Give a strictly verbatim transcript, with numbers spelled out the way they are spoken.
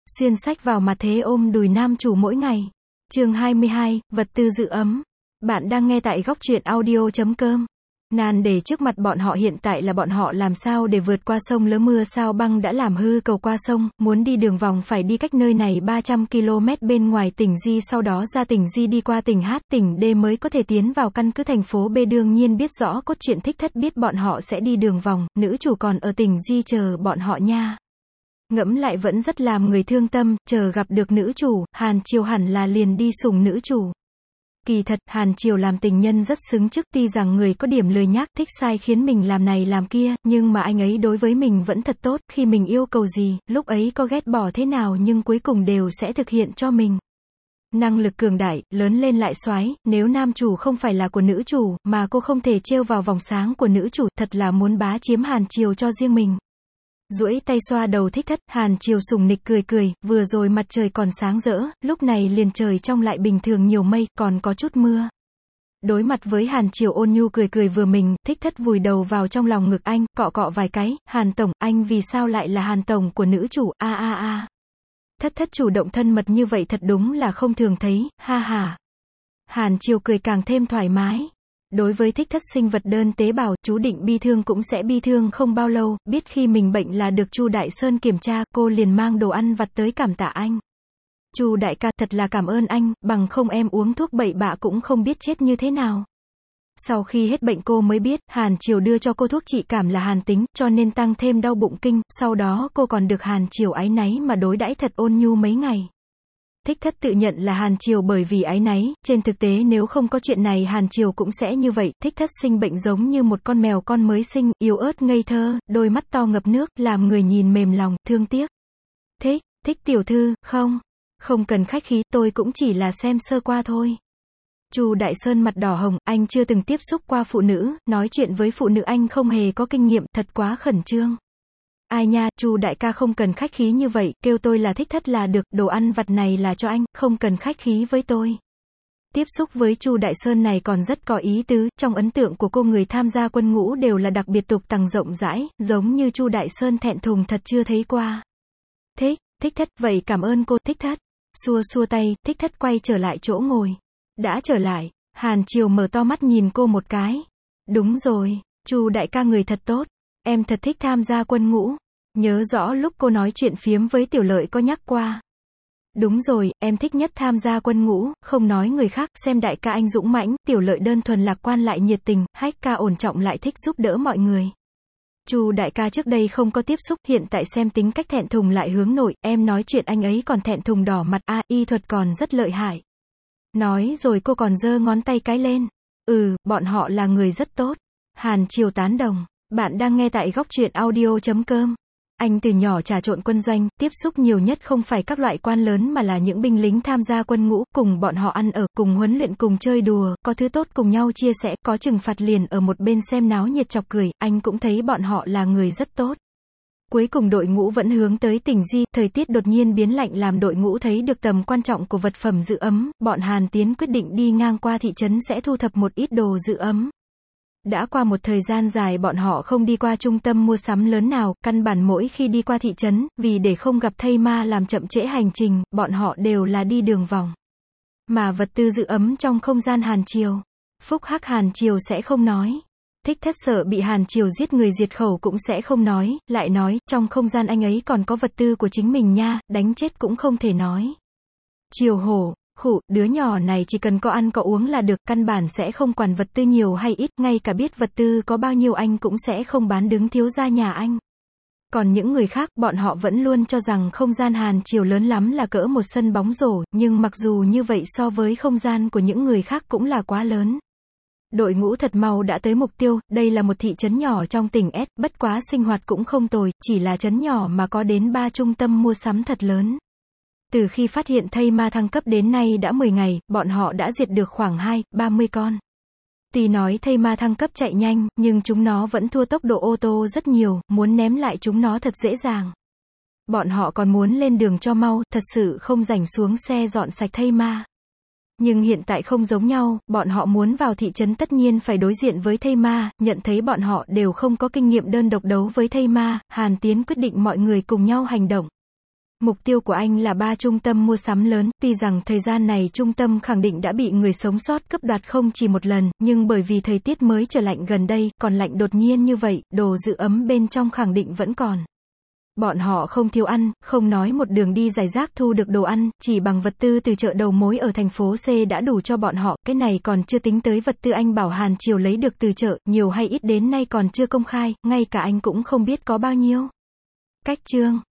Xuyên sách vào mặt thế ôm đùi nam chủ mỗi ngày. Chương hai mươi hai, vật tư giữ ấm. Bạn đang nghe tại góc truyện audio chấm com. Nan để trước mặt bọn họ hiện tại là bọn họ làm sao để vượt qua sông lỡ mưa sao băng đã làm hư cầu qua sông, muốn đi đường vòng phải đi cách nơi này ba trăm ki lô mét bên ngoài tỉnh Di, sau đó ra tỉnh Di đi qua tỉnh H, tỉnh D mới có thể tiến vào căn cứ thành phố B. Đương nhiên biết rõ cốt truyện, Thích Thất biết bọn họ sẽ đi đường vòng, nữ chủ còn ở tỉnh Di chờ bọn họ nha. Ngẫm lại vẫn rất làm người thương tâm, chờ gặp được nữ chủ, Hàn Triều hẳn là liền đi sủng nữ chủ. Kỳ thật, Hàn Triều làm tình nhân rất xứng chức, tuy rằng người có điểm lười nhác, thích sai khiến mình làm này làm kia, nhưng mà anh ấy đối với mình vẫn thật tốt, khi mình yêu cầu gì, lúc ấy có ghét bỏ thế nào nhưng cuối cùng đều sẽ thực hiện cho mình. Năng lực cường đại, lớn lên lại soái, nếu nam chủ không phải là của nữ chủ, mà cô không thể trêu vào vòng sáng của nữ chủ, thật là muốn bá chiếm Hàn Triều cho riêng mình. Duỗi tay xoa đầu Thích Thất, Hàn Triều sùng nịch cười cười, vừa rồi mặt trời còn sáng rỡ, lúc này liền trời trong lại bình thường nhiều mây, còn có chút mưa. Đối mặt với Hàn Triều ôn nhu cười cười vừa mình, Thích Thất vùi đầu vào trong lòng ngực anh, cọ cọ vài cái, Hàn tổng, anh vì sao lại là Hàn tổng của nữ chủ, a a a. Thất Thất chủ động thân mật như vậy thật đúng là không thường thấy, ha ha. Hàn Triều cười càng thêm thoải mái. Đối với Thích Thất sinh vật đơn tế bào, chú định bi thương cũng sẽ bi thương không bao lâu, biết khi mình bệnh là được Chu Đại Sơn kiểm tra, cô liền mang đồ ăn vặt tới cảm tạ anh. Chu đại ca, thật là cảm ơn anh, bằng không em uống thuốc bậy bạ cũng không biết chết như thế nào. Sau khi hết bệnh cô mới biết, Hàn Triều đưa cho cô thuốc trị cảm là hàn tính, cho nên tăng thêm đau bụng kinh, sau đó cô còn được Hàn Triều áy náy mà đối đãi thật ôn nhu mấy ngày. Thích Thất tự nhận là Hàn Triều bởi vì áy náy, trên thực tế nếu không có chuyện này Hàn Triều cũng sẽ như vậy. Thích Thất sinh bệnh giống như một con mèo con mới sinh, yếu ớt ngây thơ, đôi mắt to ngập nước, làm người nhìn mềm lòng, thương tiếc. Thích, thích tiểu thư, không, không cần khách khí, tôi cũng chỉ là xem sơ qua thôi. Chu Đại Sơn mặt đỏ hồng, anh chưa từng tiếp xúc qua phụ nữ, nói chuyện với phụ nữ anh không hề có kinh nghiệm, thật quá khẩn trương. Ai nha, Chu đại ca không cần khách khí như vậy, kêu tôi là Thích Thất là được, đồ ăn vặt này là cho anh, không cần khách khí với tôi. Tiếp xúc với Chu Đại Sơn này còn rất có ý tứ, trong ấn tượng của cô người tham gia quân ngũ đều là đặc biệt tục tằng rộng rãi, giống như Chu Đại Sơn thẹn thùng thật chưa thấy qua. Thích, Thích Thất, vậy cảm ơn cô, Thích Thất. Xua xua tay, Thích Thất quay trở lại chỗ ngồi. Đã trở lại, Hàn Triều mở to mắt nhìn cô một cái. Đúng rồi, Chu đại ca người thật tốt. Em thật thích tham gia quân ngũ. Nhớ rõ lúc cô nói chuyện phiếm với Tiểu Lợi có nhắc qua. Đúng rồi, em thích nhất tham gia quân ngũ, không nói người khác, xem đại ca anh dũng mãnh, Tiểu Lợi đơn thuần lạc quan lại nhiệt tình, Hách ca ổn trọng lại thích giúp đỡ mọi người. Chu đại ca trước đây không có tiếp xúc, hiện tại xem tính cách thẹn thùng lại hướng nội, em nói chuyện anh ấy còn thẹn thùng đỏ mặt, a, y thuật còn rất lợi hại. Nói rồi cô còn giơ ngón tay cái lên. Ừ, bọn họ là người rất tốt. Hàn Triều tán đồng. Bạn đang nghe tại góc truyện audio chấm com. Anh từ nhỏ trà trộn quân doanh, tiếp xúc nhiều nhất không phải các loại quan lớn mà là những binh lính tham gia quân ngũ, cùng bọn họ ăn ở, cùng huấn luyện, cùng chơi đùa, có thứ tốt cùng nhau chia sẻ, có trừng phạt liền ở một bên xem náo nhiệt chọc cười, anh cũng thấy bọn họ là người rất tốt. Cuối cùng đội ngũ vẫn hướng tới tỉnh Di, thời tiết đột nhiên biến lạnh làm đội ngũ thấy được tầm quan trọng của vật phẩm giữ ấm, bọn Hàn Tiến quyết định đi ngang qua thị trấn sẽ thu thập một ít đồ giữ ấm. Đã qua một thời gian dài bọn họ không đi qua trung tâm mua sắm lớn nào, căn bản mỗi khi đi qua thị trấn, vì để không gặp thây ma làm chậm trễ hành trình, bọn họ đều là đi đường vòng. Mà vật tư giữ ấm trong không gian Hàn Triều, phúc hắc Hàn Triều sẽ không nói. Thích Thất sợ bị Hàn Triều giết người diệt khẩu cũng sẽ không nói, lại nói, trong không gian anh ấy còn có vật tư của chính mình nha, đánh chết cũng không thể nói. Triều hổ. Khụ, đứa nhỏ này chỉ cần có ăn có uống là được, căn bản sẽ không quản vật tư nhiều hay ít, ngay cả biết vật tư có bao nhiêu anh cũng sẽ không bán đứng thiếu gia nhà anh. Còn những người khác, bọn họ vẫn luôn cho rằng không gian Hàn Triều lớn lắm là cỡ một sân bóng rổ, nhưng mặc dù như vậy so với không gian của những người khác cũng là quá lớn. Đội ngũ thật mau đã tới mục tiêu, đây là một thị trấn nhỏ trong tỉnh S, bất quá sinh hoạt cũng không tồi, chỉ là trấn nhỏ mà có đến ba trung tâm mua sắm thật lớn. Từ khi phát hiện thây ma thăng cấp đến nay đã mười ngày, bọn họ đã diệt được khoảng hai, ba mươi con. Tuy nói thây ma thăng cấp chạy nhanh, nhưng chúng nó vẫn thua tốc độ ô tô rất nhiều, muốn ném lại chúng nó thật dễ dàng. Bọn họ còn muốn lên đường cho mau, thật sự không rảnh xuống xe dọn sạch thây ma. Nhưng hiện tại không giống nhau, bọn họ muốn vào thị trấn tất nhiên phải đối diện với thây ma, nhận thấy bọn họ đều không có kinh nghiệm đơn độc đấu với thây ma, Hàn Tiến quyết định mọi người cùng nhau hành động. Mục tiêu của anh là ba trung tâm mua sắm lớn, tuy rằng thời gian này trung tâm khẳng định đã bị người sống sót cướp đoạt không chỉ một lần, nhưng bởi vì thời tiết mới trở lạnh gần đây, còn lạnh đột nhiên như vậy, đồ giữ ấm bên trong khẳng định vẫn còn. Bọn họ không thiếu ăn, không nói một đường đi giải rác thu được đồ ăn, chỉ bằng vật tư từ chợ đầu mối ở thành phố C đã đủ cho bọn họ, cái này còn chưa tính tới vật tư anh bảo Hàn Triều lấy được từ chợ, nhiều hay ít đến nay còn chưa công khai, ngay cả anh cũng không biết có bao nhiêu. Cách chương